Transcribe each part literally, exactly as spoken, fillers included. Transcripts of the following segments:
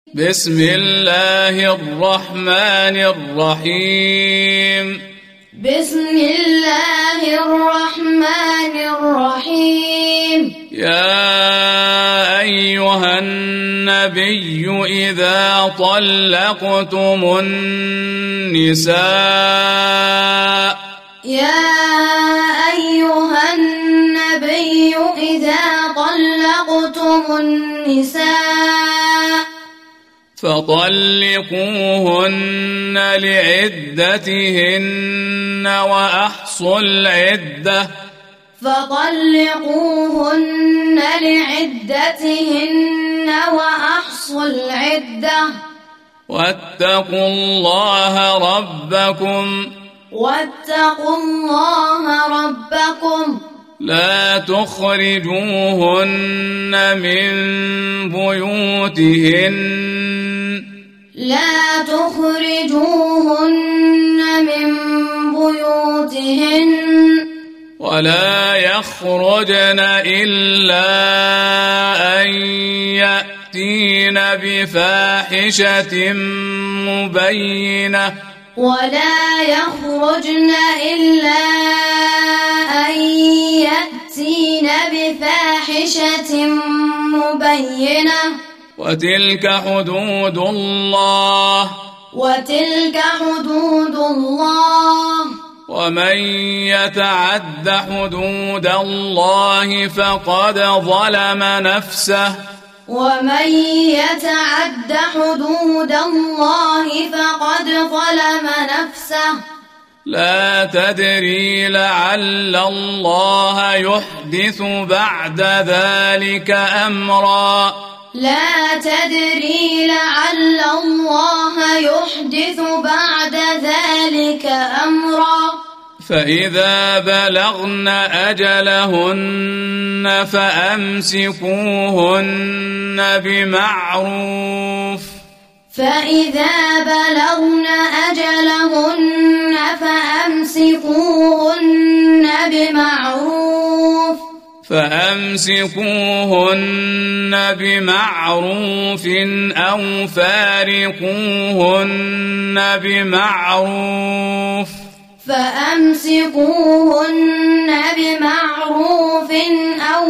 بسم الله الرحمن الرحيم بسم الله الرحمن الرحيم يا أيها النبي إذا طلقتم النساء يا أيها النبي إذا طلقتم النساء فطلقوهن لعدتهن وأحصوا العدة فطلقوهن لعدتهن وأحصوا العدة واتقوا الله ربكم واتقوا الله ربكم لا تخرجوهن من بيوتهن لا تخرجوهن من بيوتهن ولا يخرجن إلا أن يأتين بفاحشة مبينة ولا يخرجن إلا أن يأتين بفاحشة مبينة وتلك حدود الله وتلك حدود الله ومن يتعد حدود الله فقد ظلم نفسه ومن يتعد حدود الله فقد ظلم نفسه لا تدري لعل الله يحدث بعد ذلك أمرا لا تدري لعل الله يحدث بعد ذلك أمرا فإذا بلغن أجلهن فأمسكوهن بمعروف فإذا بلغن أجلهن فأمسكوهن بمعروف فأمسكوهن بمعروف أو فارقوهن بمعروف فأمسكوهن بمعروف أو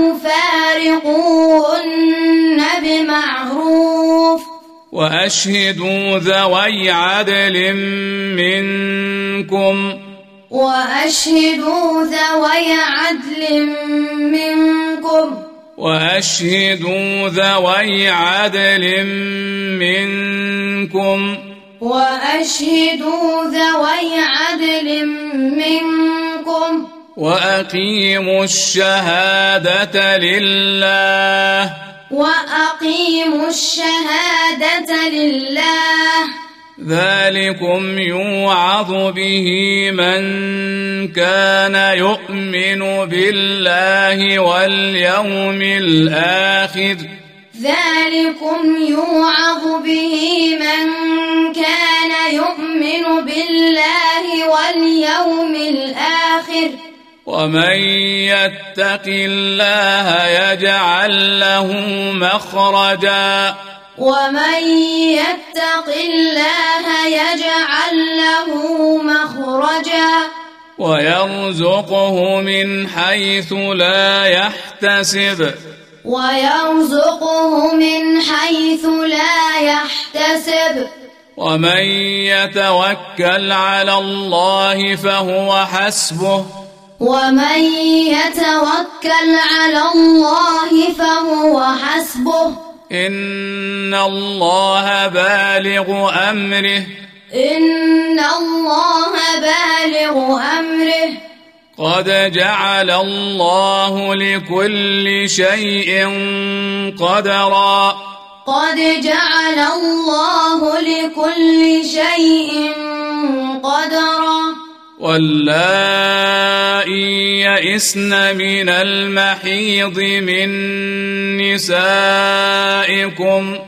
فارقوهن بمعروف وأشهدوا ذوي عدل منكم وأشهدوا ذوي عدل منكم وأشهدوا ذوي عدل منكم وأشهدوا ذوي عدل منكم وأقيموا الشهادة لله وأقيموا الشهادة لله ذلكم يوعظ به من كان يؤمن بالله واليوم الآخر ذلكم يوعظ به من كان يؤمن بالله واليوم الآخر ومن يتق الله يجعل له مخرجا ومن يتق الله يجعل له مخرجا ويرزقه من حيث لا يحتسب ويرزقه من حيث لا يحتسب ومن يتوكل على الله فهو حسبه ومن يتوكل على الله فهو حسبه إن الله بالغ أمره إن الله بالغ أمره قد جعل الله لكل شيء قدرا قد جعل الله لكل شيء قدرا واللائي يئسن من المحيض من نسائكم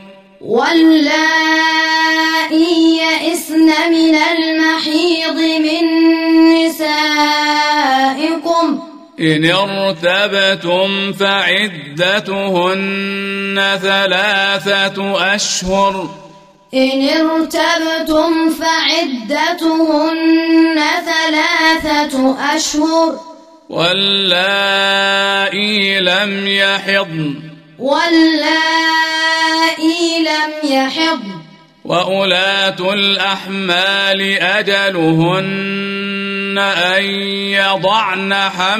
واللائي يئسن من المحيض من نسائكم إن ارتبتم فعدتهن ثلاثة أشهر إن ارتبتم فعدتهن ثلاثة أشهر واللائي لم يحضن واللائي لم يحضن وأولاة الأحمال أجلهن أن يضعن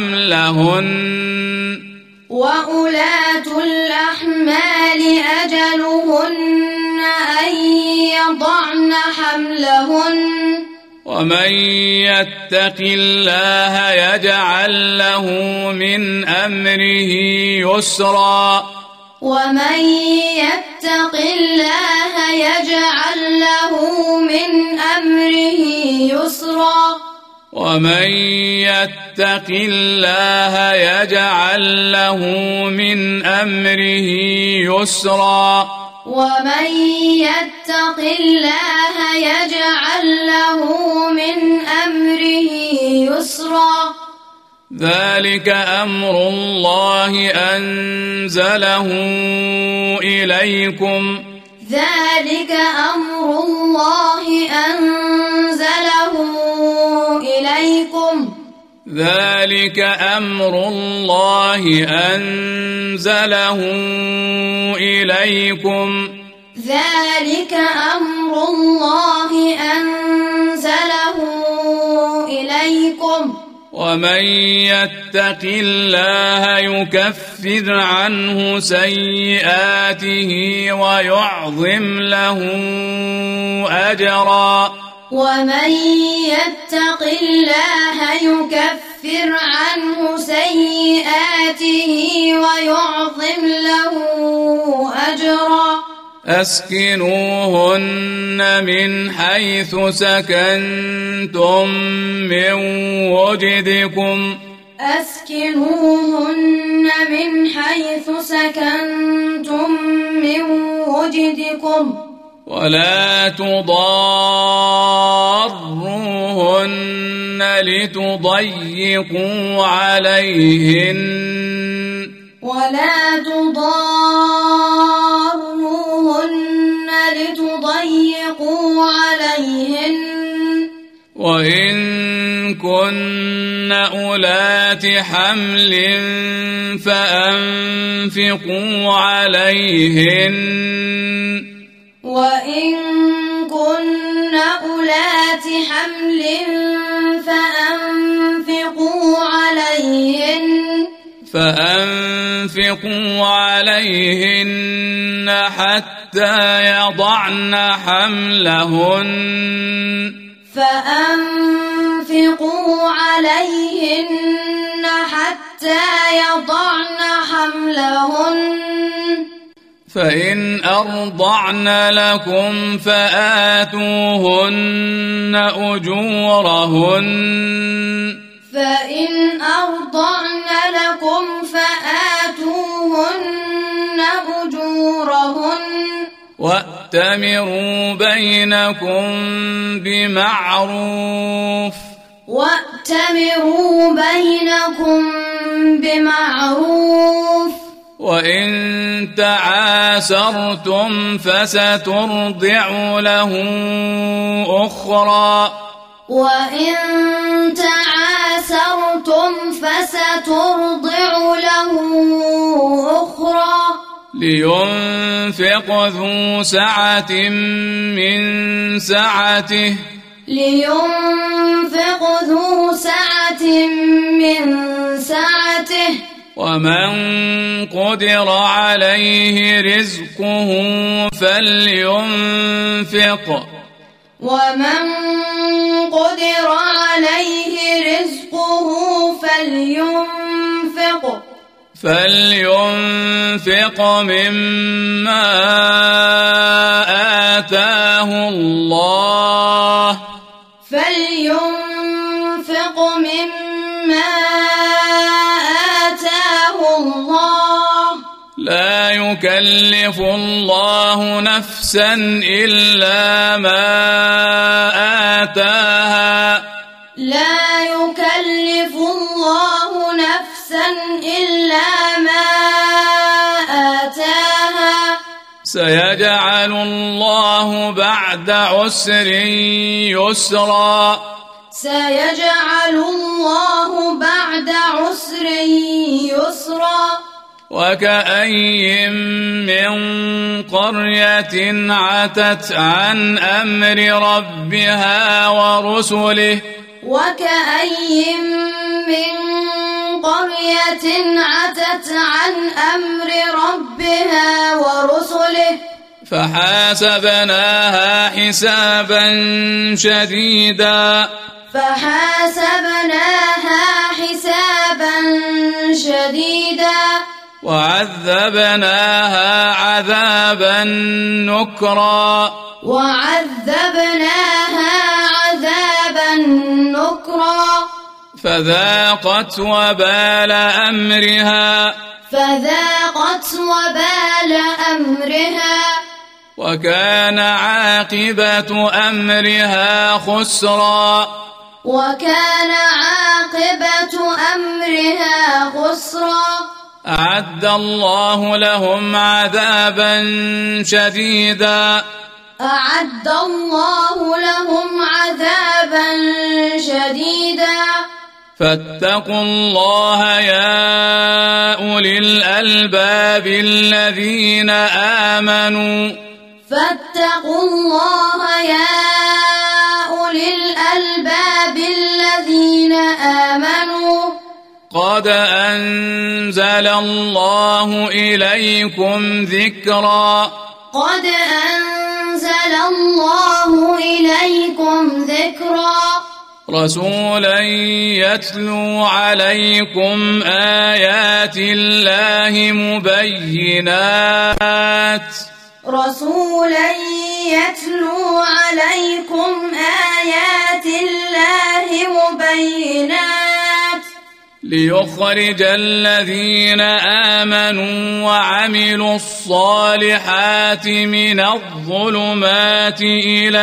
حملهن وأولاة الأحمال أجلهن أن يضعن حملهن ومن يتق الله يجعل له من أمره يسرا ومن يتق الله يجعل له من أمره يسرا ومن يتق الله يجعل له من أمره يسرا ومن يتق الله يجعل له من أمره يسرا ذلك أمر الله أنزله إليكم ذلك أمر الله أنزله إليكم ذلك أمر الله أنزله إليكم ذلك أمر الله أنزله إليكم ومن يتق الله يكفر عنه سيئاته ويعظم له أجرا ومن يتق الله يكفر عنه سيئاته ويعظم له أجرا أسكنوهن من حيث سكنتم من وجدكم أسكنوهن من حيث سكنتم من وجدكم ولا تضاروهن لتضيقوا عليهن ولا تضاروهن لتضيقوا عليهن وإن كن أولات حمل فأنفقوا عليهن وإن كن أولات حمل فأنفقوا عليهن فأنفقوا عليهن حتى يضعن حملهن فأنفقوا عليهن حتى يضعن حملهن فإن أرضعن لكم فآتوهن أجورهن فإن أرضعن لكم فآتوهن أجورهن وأتمروا بينكم بمعروف وأتمروا بينكم بمعروف وإن تعاسرتم فسترضع له أخرى وإن تعاسرتم فسترضع له أخرى لينفق ذو سعة من سعته لينفق ذو سعة من سعته ومن قدر عليه رزقه فلينفق ومن قدر عليه رزقه فلينفق فلينفق مما آتاه الله فلينفق مما آتاه الله لا يكلف الله نفسا إلا ما آتاها لا يكلف الله نفسا سيجعل الله بعد عسر يسرا سيجعل الله بعد عسر يسرا وكأي من قرية عتت عن أمر ربها ورسله وكأي من قرية عتت عن أمر ربها ورسله فحاسبناها حسابا شديدا فحاسبناها حسابا شديدا وعذبناها عذابا نكرا وعذبناها عذابا نكرا فذاقت وبال أمرها فذاقت وبال أمرها وكان عاقبة أمرها خسرا وكان عاقبة أمرها خسرا أعد الله لهم عذابا شديدا أعد الله لهم عذابا شديدا فاتقوا الله يا أولي الألباب الذين آمنوا فاتقوا الله يا أولي الألباب الذين آمنوا قد أنزل الله إليكم ذكرا قد أنزل الله إليكم ذكرا رسولا يتلو عليكم آيات الله مبينات رسولا يتلو عليكم آيات الله مبينات ليخرج الذين آمنوا وعملوا الصالحات من الظلمات إلى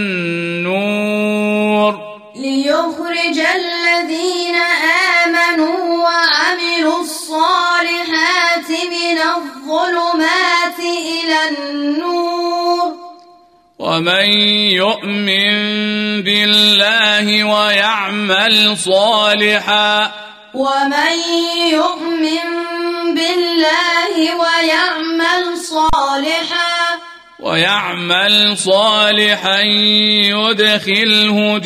النور ليخرج الذين آمنوا وعملوا الصالحات من الظلمات إلى النور ومن يؤمن بالله ويعمل صالحا ومن يؤمن بالله ويعمل صالحا ويعمل صالحا يدخله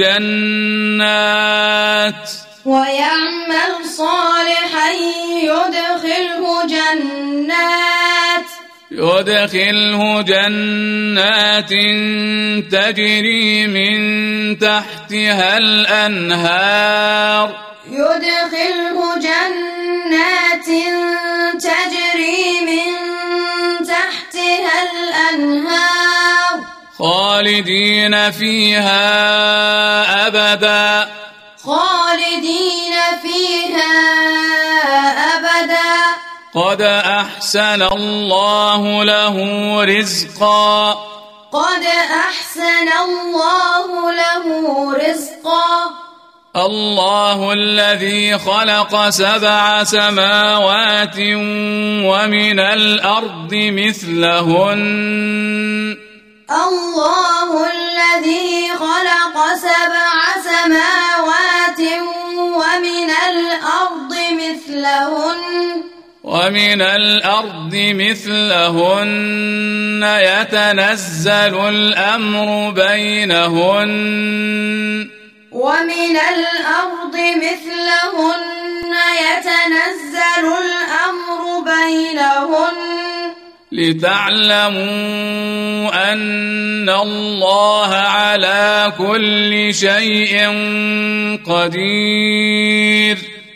جنات ويعمل صالحا يدخله جنات يدخله جنات تجري من تحتها الأنهار يدخله جنات تجري من تحتها الأنهار خالدين فيها أبدا خالدين فيها أبدا قد أحسن الله له رزقا قد أحسن الله له رزقا الله الذي خلق سبع سماوات ومن الأرض مثلهن الله الذي خلق سبع سماوات ومن الأرض مثلهن ومن الأرض مثلهن يتنزل الأمر بينهن ومن الأرض مثلهن يتنزل الأمر بينهن لتعلموا أن الله على كل شيء قدير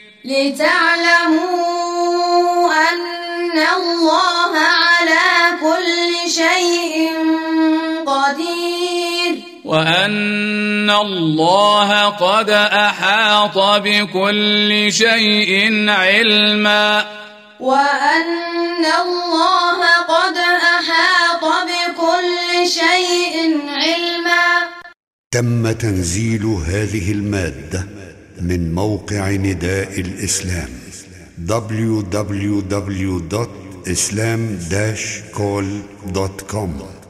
لتعلموا أن الله على كل شيء قدير وأن الله قد أحاط بكل شيء علما وأن الله قد أحاط بكل شيء علما. تم تنزيل هذه المادة من موقع نداء الإسلام دبليو دبليو دبليو دوت اسلام داش كول دوت كوم.